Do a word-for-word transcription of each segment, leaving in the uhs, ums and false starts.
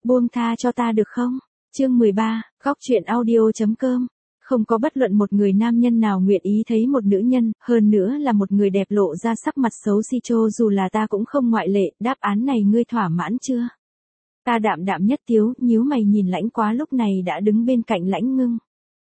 Buông tha cho ta được không? Chương mười ba, góc truyện audio.com. Không có bất luận một người nam nhân nào nguyện ý thấy một nữ nhân, hơn nữa là một người đẹp lộ ra sắc mặt xấu xí chô dù là ta cũng không ngoại lệ, đáp án này ngươi thỏa mãn chưa? Ta đạm đạm nhất tiếu, nhíu mày nhìn Lãnh Quá lúc này đã đứng bên cạnh Lãnh Ngưng.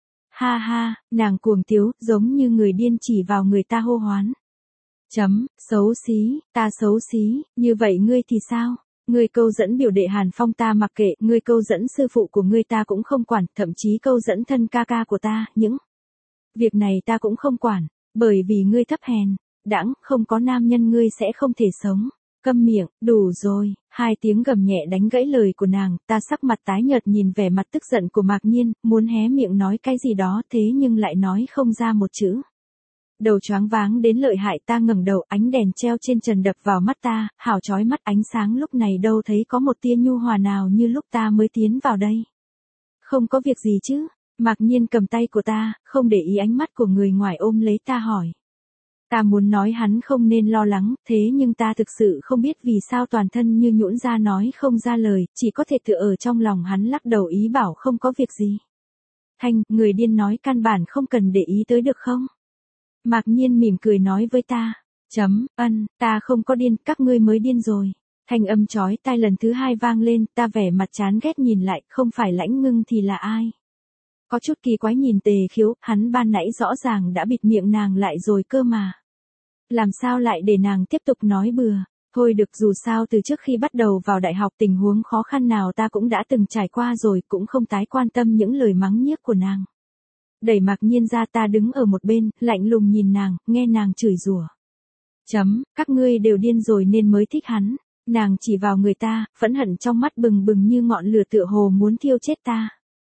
Ha ha, nàng cuồng tiếu, giống như người điên chỉ vào người ta hô hoán. Chấm, xấu xí, ta xấu xí, như vậy ngươi thì sao? Ngươi câu dẫn biểu đệ Hàn Phong ta mặc kệ, ngươi câu dẫn sư phụ của ngươi ta cũng không quản, thậm chí câu dẫn thân ca ca của ta, những việc này ta cũng không quản, bởi vì ngươi thấp hèn, đãng, không có nam nhân ngươi sẽ không thể sống. Câm miệng, đủ rồi, hai tiếng gầm nhẹ đánh gãy lời của nàng, ta sắc mặt tái nhợt nhìn vẻ mặt tức giận của Mạc Nhiên, muốn hé miệng nói cái gì đó thế nhưng lại nói không ra một chữ. Đầu choáng váng đến lợi hại, ta ngẩng đầu, ánh đèn treo trên trần đập vào mắt ta, hào chói mắt, ánh sáng lúc này đâu thấy có một tia nhu hòa nào như lúc ta mới tiến vào đây. Không có việc gì chứ? Mạc Nhiên cầm tay của ta, không để ý ánh mắt của người ngoài ôm lấy ta hỏi. Ta muốn nói hắn không nên lo lắng, thế nhưng ta thực sự không biết vì sao toàn thân như nhũn ra nói không ra lời, chỉ có thể tựa ở trong lòng hắn lắc đầu ý bảo không có việc gì. Thanh, người điên nói căn bản không cần để ý tới được không? Mạc Nhiên mỉm cười nói với ta. Chấm, ân, ta không có điên, các ngươi mới điên rồi. Thanh âm chói tai lần thứ hai vang lên, ta vẻ mặt chán ghét nhìn lại, không phải Lãnh Ngưng thì là ai? Có chút kỳ quái nhìn Tề Khiếu, hắn ban nãy rõ ràng đã bịt miệng nàng lại rồi cơ mà. Làm sao lại để nàng tiếp tục nói bừa? Thôi được, dù sao từ trước khi bắt đầu vào đại học tình huống khó khăn nào ta cũng đã từng trải qua rồi, cũng không tái quan tâm những lời mắng nhiếc của nàng. Đẩy Mạc Nhiên ra, ta đứng ở một bên, lạnh lùng nhìn nàng, nghe nàng chửi rủa. Chấm, các ngươi đều điên rồi nên mới thích hắn. Nàng chỉ vào người ta, phẫn hận trong mắt bừng bừng như ngọn lửa tựa hồ muốn thiêu chết ta.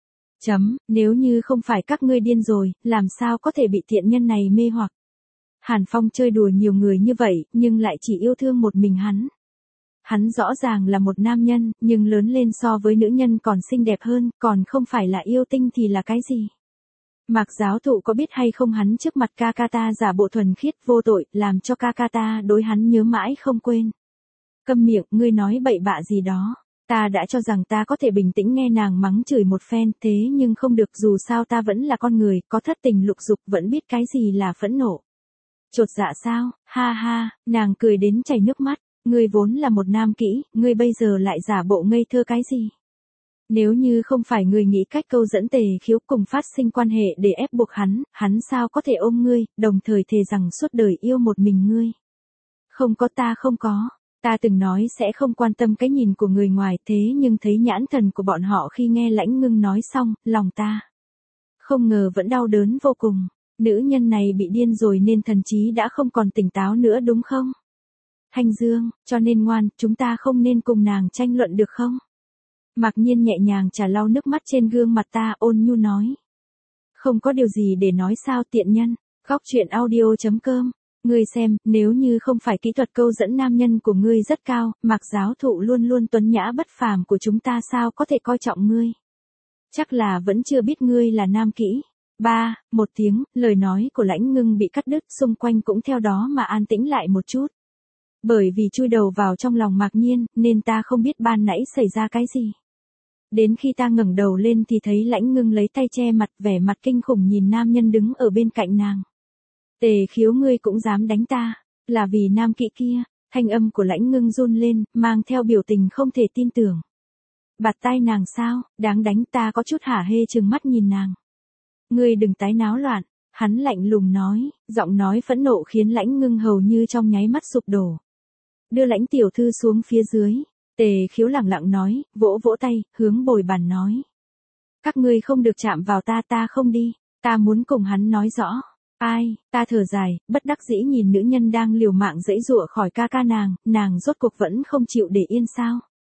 Chấm, nếu như không phải các ngươi điên rồi, làm sao có thể bị tiện nhân này mê hoặc. Hàn Phong chơi đùa nhiều người như vậy, nhưng lại chỉ yêu thương một mình hắn. Hắn rõ ràng là một nam nhân, nhưng lớn lên so với nữ nhân còn xinh đẹp hơn, còn không phải là yêu tinh thì là cái gì? Mạc giáo thụ có biết hay không hắn trước mặt ca ca ta giả bộ thuần khiết vô tội, làm cho ca ca ta đối hắn nhớ mãi không quên. Câm miệng, ngươi nói bậy bạ gì đó. Ta đã cho rằng ta có thể bình tĩnh nghe nàng mắng chửi một phen, thế nhưng không được, dù sao ta vẫn là con người, có thất tình lục dục, vẫn biết cái gì là phẫn nộ. Chột dạ sao? Ha ha, nàng cười đến chảy nước mắt, ngươi vốn là một nam kỹ, ngươi bây giờ lại giả bộ ngây thơ cái gì? Nếu như không phải ngươi nghĩ cách câu dẫn Tề Khiếu cùng phát sinh quan hệ để ép buộc hắn, hắn sao có thể ôm ngươi, đồng thời thề rằng suốt đời yêu một mình ngươi? Không có, ta không có. Ta từng nói sẽ không quan tâm cái nhìn của người ngoài, thế nhưng thấy nhãn thần của bọn họ khi nghe Lãnh Ngưng nói xong, lòng ta không ngờ vẫn đau đớn vô cùng. Nữ nhân này bị điên rồi nên thần trí đã không còn tỉnh táo nữa đúng không? Thanh Dương, cho nên ngoan, chúng ta không nên cùng nàng tranh luận được không? Mạc Nhiên nhẹ nhàng chà lau nước mắt trên gương mặt ta, ôn nhu nói. Không có điều gì để nói sao tiện nhân. Góc truyện audio.com. Ngươi xem, nếu như không phải kỹ thuật câu dẫn nam nhân của ngươi rất cao, Mạc giáo thụ luôn luôn tuấn nhã bất phàm của chúng ta sao có thể coi trọng ngươi? Chắc là vẫn chưa biết ngươi là nam kỹ. Ba, một tiếng, lời nói của Lãnh Ngưng bị cắt đứt, xung quanh cũng theo đó mà an tĩnh lại một chút. Bởi vì chui đầu vào trong lòng Mạc Nhiên, nên ta không biết ban nãy xảy ra cái gì. Đến khi ta ngẩng đầu lên thì thấy Lãnh Ngưng lấy tay che mặt, vẻ mặt kinh khủng nhìn nam nhân đứng ở bên cạnh nàng. Tề Khiếu, ngươi cũng dám đánh ta, là vì nam kỵ kia? Thanh âm của Lãnh Ngưng run lên, mang theo biểu tình không thể tin tưởng. Bạt tai nàng sao? Đáng đánh, ta có chút hả hê trừng mắt nhìn nàng. Ngươi đừng tái náo loạn, hắn lạnh lùng nói, giọng nói phẫn nộ khiến Lãnh Ngưng hầu như trong nháy mắt sụp đổ. Đưa Lãnh tiểu thư xuống phía dưới. Tề Khiếu lẳng lặng nói, vỗ vỗ tay, hướng bồi bàn nói. Các ngươi không được chạm vào ta, ta không đi, ta muốn cùng hắn nói rõ. Ai, ta thở dài, bất đắc dĩ nhìn nữ nhân đang liều mạng giãy giụa khỏi ca ca nàng, nàng rốt cuộc vẫn không chịu để yên sao.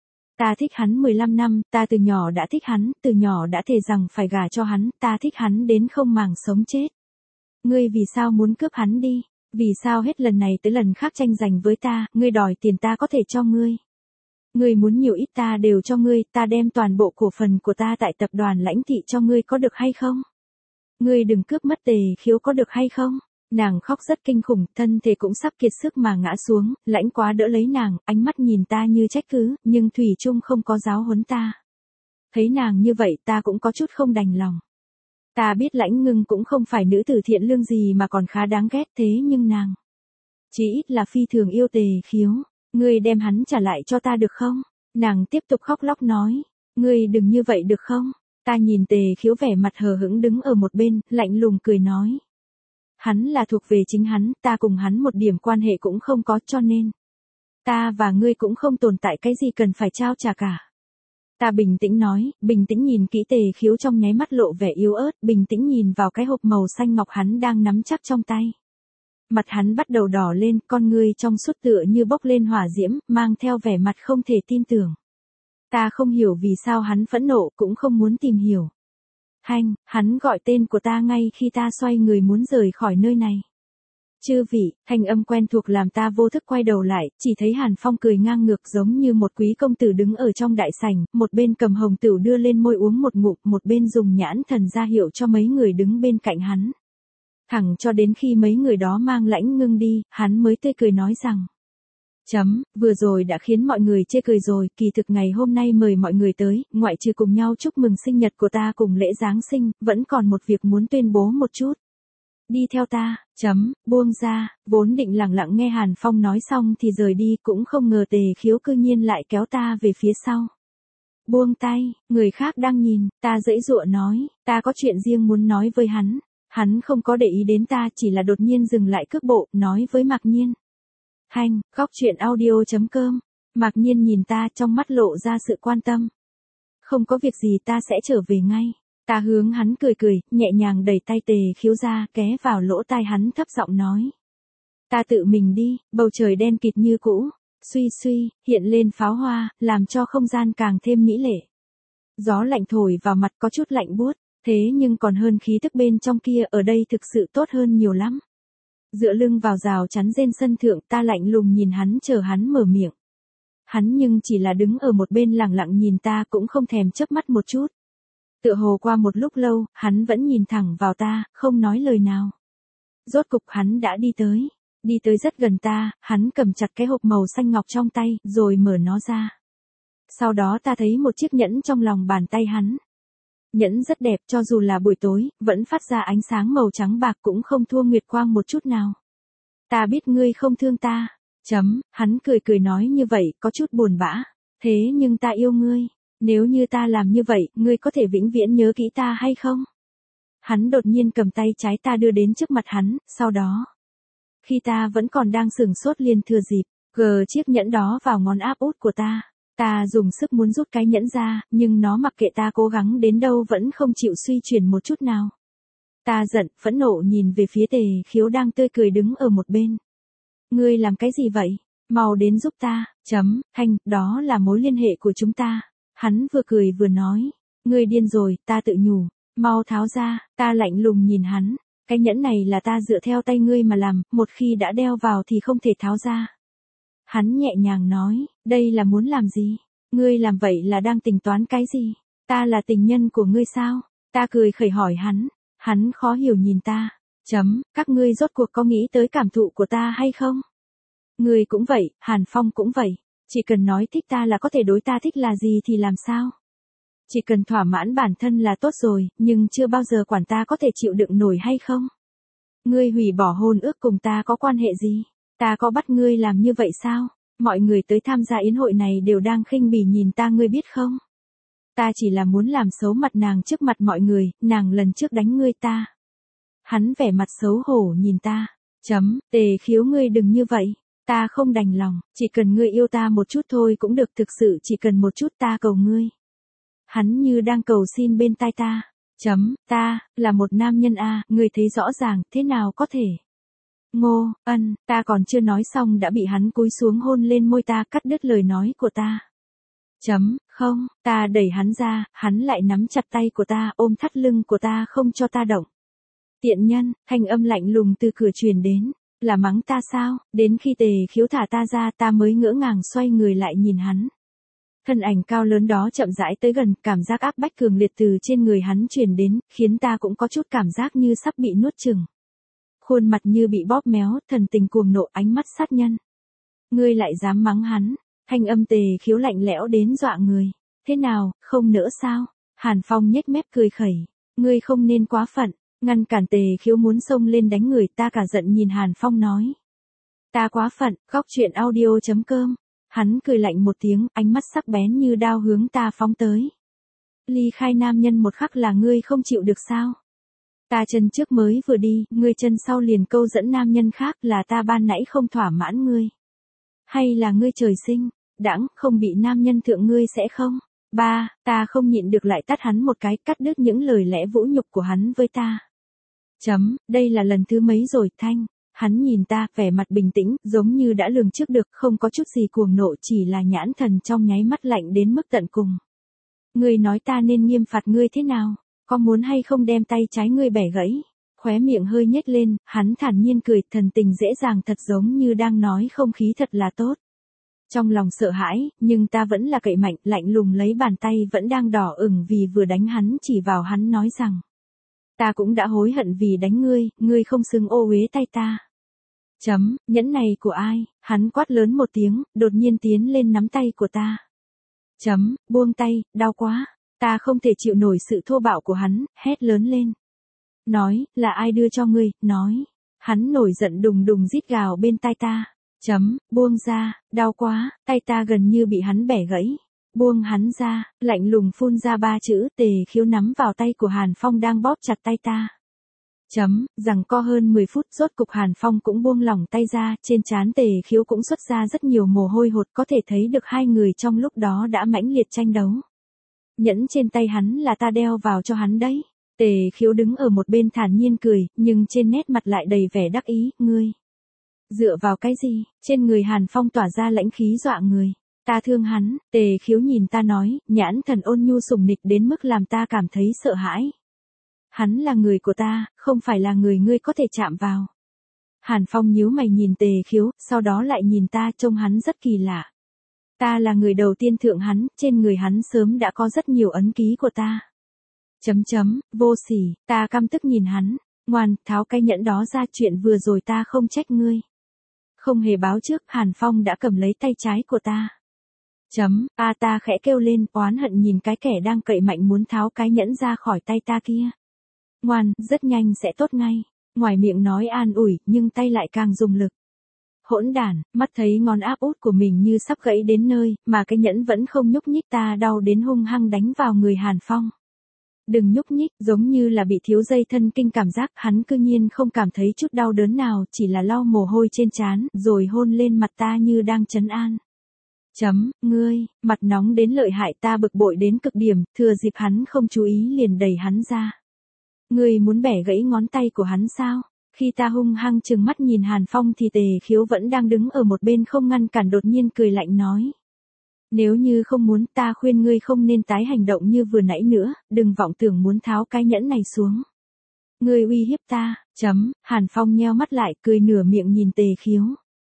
Ta thích hắn mười lăm năm, ta từ nhỏ đã thích hắn, từ nhỏ đã thề rằng phải gả cho hắn, ta thích hắn đến không màng sống chết. Ngươi vì sao muốn cướp hắn đi? Vì sao hết lần này tới lần khác tranh giành với ta, ngươi đòi tiền ta có thể cho ngươi. Ngươi muốn nhiều ít ta đều cho ngươi, ta đem toàn bộ cổ phần của ta tại tập đoàn Lãnh thị cho ngươi có được hay không? Ngươi đừng cướp mất Tề Khiếu có được hay không? Nàng khóc rất kinh khủng, thân thể cũng sắp kiệt sức mà ngã xuống, Lãnh Quá đỡ lấy nàng, ánh mắt nhìn ta như trách cứ, nhưng thủy chung không có giáo huấn ta. Thấy nàng như vậy ta cũng có chút không đành lòng. Ta biết Lãnh Ngưng cũng không phải nữ tử thiện lương gì mà còn khá đáng ghét, thế nhưng nàng chỉ ít là phi thường yêu Tề Khiếu. Ngươi đem hắn trả lại cho ta được không? Nàng tiếp tục khóc lóc nói. Ngươi đừng như vậy được không? Ta nhìn Tề Khiếu vẻ mặt hờ hững đứng ở một bên, lạnh lùng cười nói. Hắn là thuộc về chính hắn, ta cùng hắn một điểm quan hệ cũng không có, cho nên ta và ngươi cũng không tồn tại cái gì cần phải trao trả cả. Ta bình tĩnh nói, bình tĩnh nhìn kỹ Tề Khiếu trong nháy mắt lộ vẻ yếu ớt, bình tĩnh nhìn vào cái hộp màu xanh ngọc hắn đang nắm chắc trong tay. Mặt hắn bắt đầu đỏ lên, con ngươi trong suốt tựa như bốc lên hỏa diễm, mang theo vẻ mặt không thể tin tưởng. Ta không hiểu vì sao hắn phẫn nộ, cũng không muốn tìm hiểu. Hanh, hắn gọi tên của ta ngay khi ta xoay người muốn rời khỏi nơi này. Chư vị, thanh âm quen thuộc làm ta vô thức quay đầu lại, chỉ thấy Hàn Phong cười ngang ngược giống như một quý công tử đứng ở trong đại sảnh, một bên cầm hồng tửu đưa lên môi uống một ngụm, một bên dùng nhãn thần ra hiệu cho mấy người đứng bên cạnh hắn. Thẳng cho đến khi mấy người đó mang Lãnh Ngưng đi, hắn mới tươi cười nói rằng. Chấm, vừa rồi đã khiến mọi người chê cười rồi, kỳ thực ngày hôm nay mời mọi người tới, ngoại trừ cùng nhau chúc mừng sinh nhật của ta cùng lễ Giáng sinh, vẫn còn một việc muốn tuyên bố một chút. Đi theo ta, chấm, buông ra, vốn định lặng lặng nghe Hàn Phong nói xong thì rời đi, cũng không ngờ Tề Khiếu cư nhiên lại kéo ta về phía sau. Buông tay, người khác đang nhìn, ta giãy giụa nói, ta có chuyện riêng muốn nói với hắn. Hắn không có để ý đến ta, chỉ là đột nhiên dừng lại cước bộ, nói với Mạc Nhiên. Hành, góc chuyện audio chấm com. Mạc Nhiên nhìn ta trong mắt lộ ra sự quan tâm. Không có việc gì, ta sẽ trở về ngay. Ta hướng hắn cười cười, nhẹ nhàng đẩy tay Tề Khiếu ra, ké vào lỗ tai hắn thấp giọng nói. Ta tự mình đi, bầu trời đen kịt như cũ, suy suy, hiện lên pháo hoa, làm cho không gian càng thêm mỹ lệ. Gió lạnh thổi vào mặt có chút lạnh buốt. Thế nhưng còn hơn khí tức bên trong kia, ở đây thực sự tốt hơn nhiều lắm. Dựa lưng vào rào chắn rên sân thượng, ta lạnh lùng nhìn hắn chờ hắn mở miệng. Hắn nhưng chỉ là đứng ở một bên lặng lặng nhìn ta, cũng không thèm chớp mắt một chút. Tựa hồ qua một lúc lâu, hắn vẫn nhìn thẳng vào ta, không nói lời nào. Rốt cục hắn đã đi tới. Đi tới rất gần ta, hắn cầm chặt cái hộp màu xanh ngọc trong tay, rồi mở nó ra. Sau đó ta thấy một chiếc nhẫn trong lòng bàn tay hắn. Nhẫn rất đẹp, cho dù là buổi tối, vẫn phát ra ánh sáng màu trắng bạc, cũng không thua nguyệt quang một chút nào. Ta biết ngươi không thương ta. Chấm, hắn cười cười nói như vậy, có chút buồn bã. Thế nhưng ta yêu ngươi. Nếu như ta làm như vậy, ngươi có thể vĩnh viễn nhớ kỹ ta hay không? Hắn đột nhiên cầm tay trái ta đưa đến trước mặt hắn, sau đó. Khi ta vẫn còn đang sửng sốt liền thừa dịp, gờ chiếc nhẫn đó vào ngón áp út của ta. Ta dùng sức muốn rút cái nhẫn ra, nhưng nó mặc kệ ta cố gắng đến đâu vẫn không chịu suy chuyển một chút nào. Ta giận, phẫn nộ nhìn về phía Tề Khiếu đang tươi cười đứng ở một bên. Ngươi làm cái gì vậy? Mau đến giúp ta, chấm, Thanh, đó là mối liên hệ của chúng ta. Hắn vừa cười vừa nói. Ngươi điên rồi, ta tự nhủ. Mau tháo ra, ta lạnh lùng nhìn hắn. Cái nhẫn này là ta dựa theo tay ngươi mà làm, một khi đã đeo vào thì không thể tháo ra. Hắn nhẹ nhàng nói, đây là muốn làm gì? Ngươi làm vậy là đang tính toán cái gì? Ta là tình nhân của ngươi sao? Ta cười khẩy hỏi hắn. Hắn khó hiểu nhìn ta. Chấm, các ngươi rốt cuộc có nghĩ tới cảm thụ của ta hay không? Ngươi cũng vậy, Hàn Phong cũng vậy. Chỉ cần nói thích ta là có thể đối ta thích là gì thì làm sao? Chỉ cần thỏa mãn bản thân là tốt rồi, nhưng chưa bao giờ quản ta có thể chịu đựng nổi hay không? Ngươi hủy bỏ hôn ước cùng ta có quan hệ gì? Ta có bắt ngươi làm như vậy sao? Mọi người tới tham gia yến hội này đều đang khinh bỉ nhìn ta, ngươi biết không? Ta chỉ là muốn làm xấu mặt nàng trước mặt mọi người, nàng lần trước đánh ngươi ta. Hắn vẻ mặt xấu hổ nhìn ta. Chấm, Tề Khiếu ngươi đừng như vậy. Ta không đành lòng, chỉ cần ngươi yêu ta một chút thôi cũng được, thực sự chỉ cần một chút, ta cầu ngươi. Hắn như đang cầu xin bên tai ta. Chấm, ta, là một nam nhân a, ngươi thấy rõ ràng, thế nào có thể. Ngô, ân, ta còn chưa nói xong đã bị hắn cúi xuống hôn lên môi ta, cắt đứt lời nói của ta. Chấm, không, ta đẩy hắn ra, hắn lại nắm chặt tay của ta, ôm thắt lưng của ta không cho ta động. Tiện nhân, thanh âm lạnh lùng từ cửa truyền đến, là mắng ta sao? Đến khi Tề Khiếu thả ta ra, ta mới ngỡ ngàng xoay người lại nhìn hắn. Thân ảnh cao lớn đó chậm rãi tới gần, cảm giác áp bách cường liệt từ trên người hắn truyền đến, khiến ta cũng có chút cảm giác như sắp bị nuốt chửng. Khuôn mặt như bị bóp méo, thần tình cuồng nộ, ánh mắt sát nhân. Ngươi lại dám mắng hắn? Thanh âm Tề Khiếu lạnh lẽo đến dọa người. Thế nào, không nỡ sao? Hàn Phong nhếch mép cười khẩy. Ngươi không nên quá phận, ngăn cản Tề Khiếu muốn xông lên đánh người. Ta cả giận nhìn Hàn Phong nói. Ta quá phận, góc chuyện audio chấm com. Hắn cười lạnh một tiếng, ánh mắt sắc bén như đao hướng ta phóng tới. Ly khai nam nhân một khắc là ngươi không chịu được sao? Ta chân trước mới vừa đi, ngươi chân sau liền câu dẫn nam nhân khác, là ta ban nãy không thỏa mãn ngươi. Hay là ngươi trời sinh, đãng, không bị nam nhân thượng ngươi sẽ không? Ba, ta không nhịn được lại tát hắn một cái, cắt đứt những lời lẽ vũ nhục của hắn với ta. Chấm, đây là lần thứ mấy rồi, Thanh. Hắn nhìn ta, vẻ mặt bình tĩnh, giống như đã lường trước được, không có chút gì cuồng nộ, chỉ là nhãn thần trong nháy mắt lạnh đến mức tận cùng. Ngươi nói ta nên nghiêm phạt ngươi thế nào? Có muốn hay không đem tay trái ngươi bẻ gãy? Khóe miệng hơi nhếch lên, hắn thản nhiên cười, thần tình dễ dàng thật giống như đang nói không khí thật là tốt. Trong lòng sợ hãi, nhưng ta vẫn là cậy mạnh, lạnh lùng lấy bàn tay vẫn đang đỏ ửng vì vừa đánh hắn chỉ vào hắn nói rằng. Ta cũng đã hối hận vì đánh ngươi, ngươi không xứng ô uế tay ta. Chấm, nhẫn này của ai? Hắn quát lớn một tiếng, đột nhiên tiến lên nắm tay của ta. Chấm, buông tay, đau quá. Ta không thể chịu nổi sự thô bạo của hắn, hét lớn lên. Nói, là ai đưa cho ngươi, nói. Hắn nổi giận đùng đùng rít gào bên tai ta. Chấm, buông ra, đau quá, tay ta gần như bị hắn bẻ gãy. Buông hắn ra, lạnh lùng phun ra ba chữ. Tề Khiếu nắm vào tay của Hàn Phong đang bóp chặt tay ta. Chấm, rằng co hơn mười phút, rốt cục Hàn Phong cũng buông lỏng tay ra, trên trán Tề Khiếu cũng xuất ra rất nhiều mồ hôi hột, có thể thấy được hai người trong lúc đó đã mãnh liệt tranh đấu. Nhẫn trên tay hắn là ta đeo vào cho hắn đấy. Tề Khiếu đứng ở một bên thản nhiên cười, nhưng trên nét mặt lại đầy vẻ đắc ý. Ngươi dựa vào cái gì? Trên người Hàn Phong tỏa ra lãnh khí dọa người. Ta thương hắn. Tề Khiếu nhìn ta nói, nhãn thần ôn nhu sùng nịch đến mức làm ta cảm thấy sợ hãi. Hắn là người của ta, không phải là người ngươi có thể chạm vào. Hàn Phong nhíu mày nhìn Tề Khiếu, sau đó lại nhìn ta, trông hắn rất kỳ lạ. Ta là người đầu tiên thượng hắn, trên người hắn sớm đã có rất nhiều ấn ký của ta. Chấm chấm, vô sỉ, ta căm tức nhìn hắn. Ngoan, tháo cái nhẫn đó ra, chuyện vừa rồi ta không trách ngươi. Không hề báo trước, Hàn Phong đã cầm lấy tay trái của ta. Chấm, a ta khẽ kêu lên, oán hận nhìn cái kẻ đang cậy mạnh muốn tháo cái nhẫn ra khỏi tay ta kia. Ngoan, rất nhanh sẽ tốt ngay. Ngoài miệng nói an ủi, nhưng tay lại càng dùng lực. Hỗn đản, mắt thấy ngón áp út của mình như sắp gãy đến nơi, mà cái nhẫn vẫn không nhúc nhích, ta đau đến hung hăng đánh vào người Hàn Phong. Đừng nhúc nhích, giống như là bị thiếu dây thân kinh cảm giác, hắn cư nhiên không cảm thấy chút đau đớn nào, chỉ là lau mồ hôi trên trán, rồi hôn lên mặt ta như đang trấn an. Chấm, ngươi, mặt nóng đến lợi hại, ta bực bội đến cực điểm, thừa dịp hắn không chú ý liền đẩy hắn ra. Ngươi muốn bẻ gãy ngón tay của hắn sao? Khi ta hung hăng trừng mắt nhìn Hàn Phong thì Tề Khiếu vẫn đang đứng ở một bên không ngăn cản, đột nhiên cười lạnh nói. Nếu như không muốn, ta khuyên ngươi không nên tái hành động như vừa nãy nữa, đừng vọng tưởng muốn tháo cái nhẫn này xuống. Ngươi uy hiếp ta. Chấm, Hàn Phong nheo mắt lại, cười nửa miệng nhìn Tề Khiếu.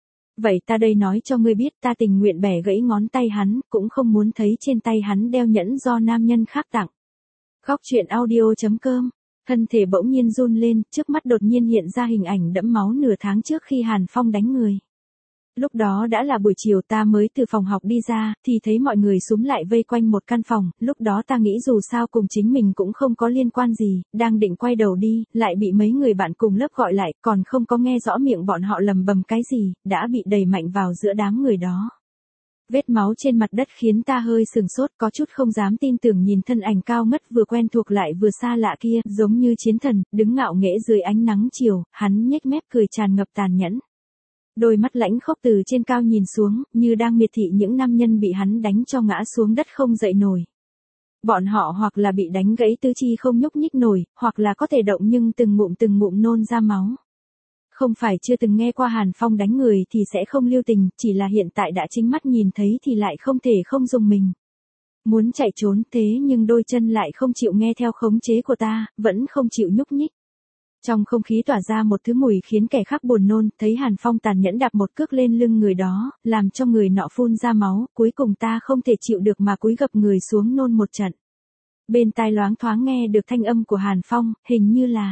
Vậy ta đây nói cho ngươi biết, ta tình nguyện bẻ gãy ngón tay hắn, cũng không muốn thấy trên tay hắn đeo nhẫn do nam nhân khác tặng. Góc chuyện audio chấm com. Thân thể bỗng nhiên run lên, trước mắt đột nhiên hiện ra hình ảnh đẫm máu nửa tháng trước khi Hàn Phong đánh người. Lúc đó đã là buổi chiều, ta mới từ phòng học đi ra, thì thấy mọi người xúm lại vây quanh một căn phòng, lúc đó ta nghĩ dù sao cùng chính mình cũng không có liên quan gì, đang định quay đầu đi, lại bị mấy người bạn cùng lớp gọi lại, còn không có nghe rõ miệng bọn họ lầm bầm cái gì, đã bị đẩy mạnh vào giữa đám người đó. Vết máu trên mặt đất khiến ta hơi sừng sốt, có chút không dám tin tưởng nhìn thân ảnh cao ngất vừa quen thuộc lại vừa xa lạ kia, giống như chiến thần, đứng ngạo nghễ dưới ánh nắng chiều, hắn nhếch mép cười tràn ngập tàn nhẫn. Đôi mắt lãnh khốc từ trên cao nhìn xuống, như đang miệt thị những nam nhân bị hắn đánh cho ngã xuống đất không dậy nổi. Bọn họ hoặc là bị đánh gãy tứ chi không nhúc nhích nổi, hoặc là có thể động nhưng từng ngụm từng ngụm nôn ra máu. Không phải chưa từng nghe qua Hàn Phong đánh người thì sẽ không lưu tình, chỉ là hiện tại đã chính mắt nhìn thấy thì lại không thể không dùng mình. Muốn chạy trốn thế nhưng đôi chân lại không chịu nghe theo khống chế của ta, vẫn không chịu nhúc nhích. Trong không khí tỏa ra một thứ mùi khiến kẻ khác buồn nôn, thấy Hàn Phong tàn nhẫn đạp một cước lên lưng người đó, làm cho người nọ phun ra máu, cuối cùng ta không thể chịu được mà cúi gập người xuống nôn một trận. Bên tai loáng thoáng nghe được thanh âm của Hàn Phong, hình như là: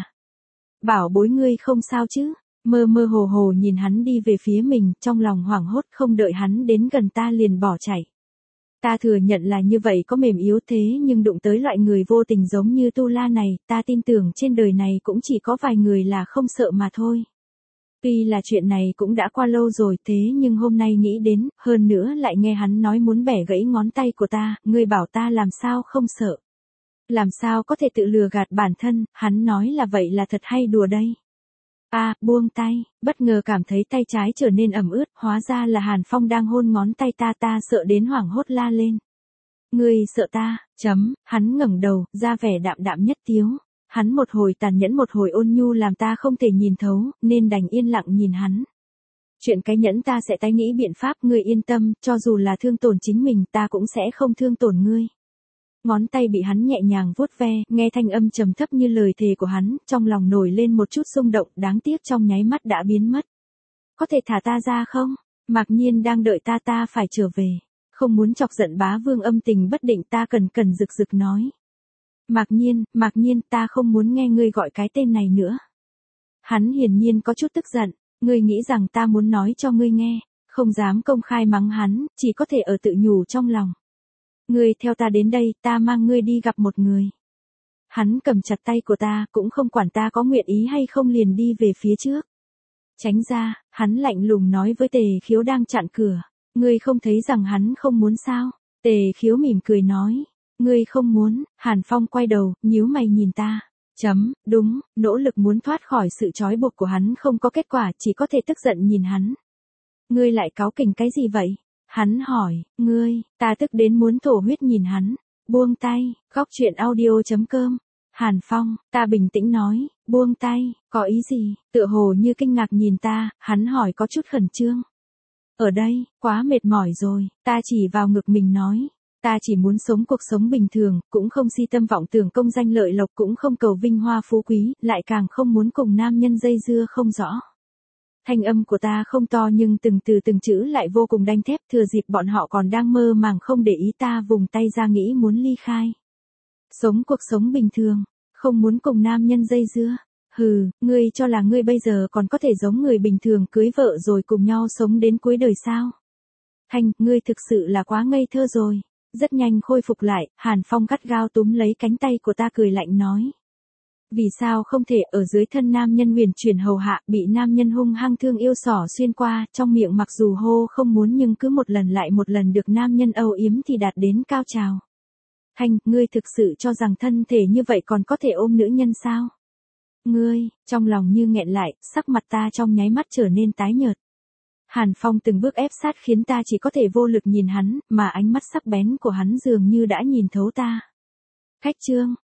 Bảo bối ngươi không sao chứ? Mơ mơ hồ hồ nhìn hắn đi về phía mình, trong lòng hoảng hốt, không đợi hắn đến gần ta liền bỏ chạy. Ta thừa nhận là như vậy có mềm yếu thế nhưng đụng tới loại người vô tình giống như Tu La này, ta tin tưởng trên đời này cũng chỉ có vài người là không sợ mà thôi. Tuy là chuyện này cũng đã qua lâu rồi thế nhưng hôm nay nghĩ đến, hơn nữa lại nghe hắn nói muốn bẻ gãy ngón tay của ta, ngươi bảo ta làm sao không sợ. Làm sao có thể tự lừa gạt bản thân, hắn nói là vậy là thật hay đùa đây. A, buông tay, bất ngờ cảm thấy tay trái trở nên ẩm ướt, hóa ra là Hàn Phong đang hôn ngón tay ta, ta sợ đến hoảng hốt la lên. Ngươi sợ ta, chấm, hắn ngẩng đầu, ra vẻ đạm đạm nhất tiếu. Hắn một hồi tàn nhẫn một hồi ôn nhu làm ta không thể nhìn thấu, nên đành yên lặng nhìn hắn. Chuyện cái nhẫn ta sẽ tái nghĩ biện pháp, ngươi yên tâm, cho dù là thương tổn chính mình ta cũng sẽ không thương tổn ngươi. Ngón tay bị hắn nhẹ nhàng vuốt ve, nghe thanh âm trầm thấp như lời thề của hắn, trong lòng nổi lên một chút xung động, đáng tiếc trong nháy mắt đã biến mất. Có thể thả ta ra không? Mạc Nhiên đang đợi ta ta phải trở về. Không muốn chọc giận bá vương âm tình bất định ta cần cần rực rực nói. Mạc Nhiên, Mạc Nhiên ta không muốn nghe ngươi gọi cái tên này nữa. Hắn hiển nhiên có chút tức giận, ngươi nghĩ rằng ta muốn nói cho ngươi nghe, không dám công khai mắng hắn, chỉ có thể ở tự nhủ trong lòng. Ngươi theo ta đến đây, ta mang ngươi đi gặp một người. Hắn cầm chặt tay của ta, cũng không quản ta có nguyện ý hay không liền đi về phía trước. Tránh ra, hắn lạnh lùng nói với Tề Khiếu đang chặn cửa. Ngươi không thấy rằng hắn không muốn sao? Tề Khiếu mỉm cười nói. Ngươi không muốn, Hàn Phong quay đầu, nhíu mày nhìn ta. Chấm, đúng, nỗ lực muốn thoát khỏi sự trói buộc của hắn không có kết quả, chỉ có thể tức giận nhìn hắn. Ngươi lại cáu kỉnh cái gì vậy? Hắn hỏi, ngươi, ta tức đến muốn thổ huyết nhìn hắn. Buông tay, góc truyện audio chấm com. Hàn Phong, ta bình tĩnh nói, buông tay, có ý gì? Tựa hồ như kinh ngạc nhìn ta, hắn hỏi có chút khẩn trương. Ở đây, quá mệt mỏi rồi, ta chỉ vào ngực mình nói. Ta chỉ muốn sống cuộc sống bình thường, cũng không si tâm vọng tưởng công danh lợi lộc, cũng không cầu vinh hoa phú quý, lại càng không muốn cùng nam nhân dây dưa không rõ. Thanh âm của ta không to nhưng từng từ từng chữ lại vô cùng đanh thép, thừa dịp bọn họ còn đang mơ màng không để ý ta vùng tay ra nghĩ muốn ly khai. Sống cuộc sống bình thường, không muốn cùng nam nhân dây dưa. Hừ, ngươi cho là ngươi bây giờ còn có thể giống người bình thường cưới vợ rồi cùng nhau sống đến cuối đời sao? Thanh, ngươi thực sự là quá ngây thơ rồi. Rất nhanh khôi phục lại, Hàn Phong gắt gao túm lấy cánh tay của ta cười lạnh nói. Vì sao không thể ở dưới thân nam nhân huyền chuyển hầu hạ, bị nam nhân hung hăng thương yêu xỏ xuyên qua, trong miệng mặc dù hô không muốn nhưng cứ một lần lại một lần được nam nhân âu yếm thì đạt đến cao trào. Thanh, ngươi thực sự cho rằng thân thể như vậy còn có thể ôm nữ nhân sao? Ngươi, trong lòng như nghẹn lại, sắc mặt ta trong nháy mắt trở nên tái nhợt. Hàn Phong từng bước ép sát khiến ta chỉ có thể vô lực nhìn hắn, mà ánh mắt sắc bén của hắn dường như đã nhìn thấu ta. Khách trương,